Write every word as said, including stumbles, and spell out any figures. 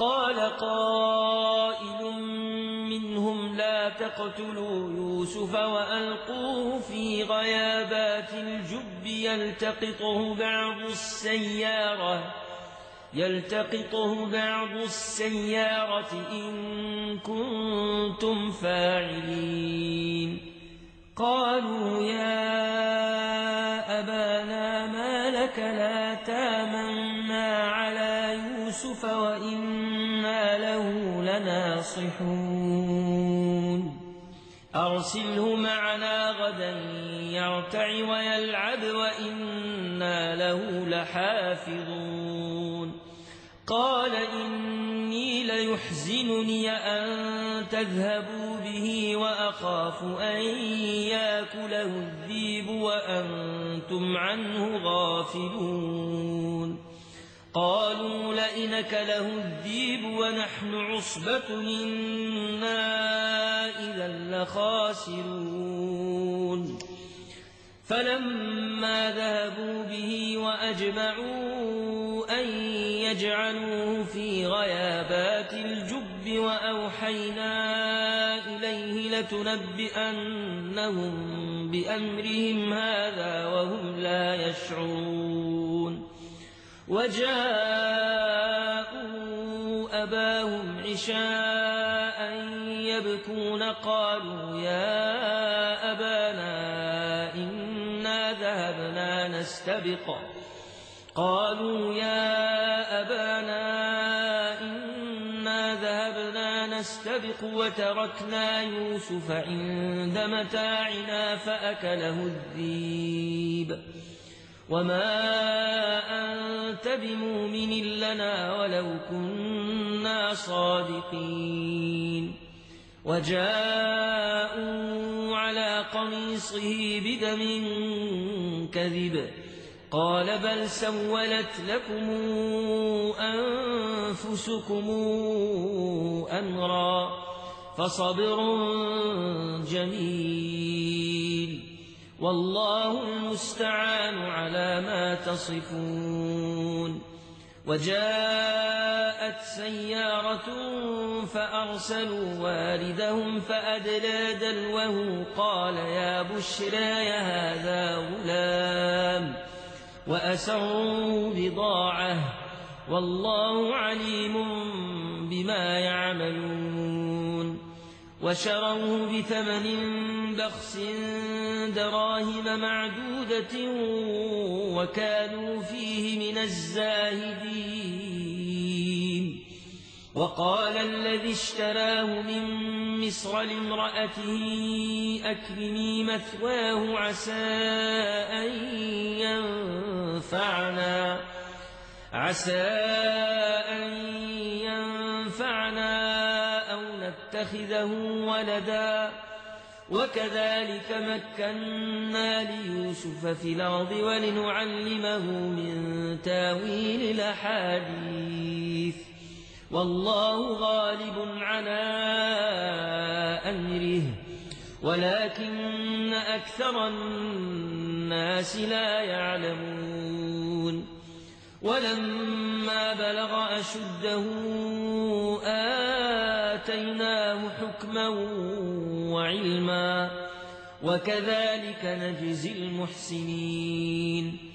قال قائل منهم لا تقتلوا يوسف وألقوه في غيابات الجب يلتقطه بعض السيارة يلتقطه بعض السيارة إن كنتم فاعلين قالوا يا أبانا ما لك لا تامنا على يوسف وإنا له لناصحون أرسله معنا غدا يرتع ويلعب وإنا له لحافظون قال إني ليحزنني أن تذهبوا به وأخاف أن يأكله الذئب وأنتم عنه غافلون قالوا لئن أكله الذئب ونحن عصبة إنا إذا لخاسرون فلما ذهبوا به وأجمعوا أن يجعلوه في غيابات الجب وأوحينا إليه لتنبئنهم بأمرهم هذا وهم لا يشعرون وجاءوا أباهم عشاء يبكون قالوا يا أبانا إنا ذهبنا نستبق قالوا يا أبانا إنا ذهبنا نستبق وتركنا يوسف عند متاعنا فأكله الذئب وما أنت بمؤمن لنا ولو كنا صادقين وجاءوا على قميصه بدم كذب قال بل سولت لكم أنفسكم أمرا فصبر جميل والله المستعان على ما تصفون وجاءت سيارة فأرسلوا واردهم فأدلى دلوه قال يا بشرى هذا غلام وأسروا بضاعة والله عليم بما يعملون وشروه بثمن بخس دراهم معدودة وكانوا فيه من الزاهدين وقال الذي اشتراه من مصر لامرأته أكرمي مثواه عسى أن ينفعنا عسى أن ينفعنا أو نتخذه ولدا وكذلك مكنا ليوسف في الأرض ولنعلمه من تاويل الأحاديث والله غالب على أمره ولكن أكثر الناس لا يعلمون ولما بلغ أشده آتيناه حكما وعلما وكذلك نجزي المحسنين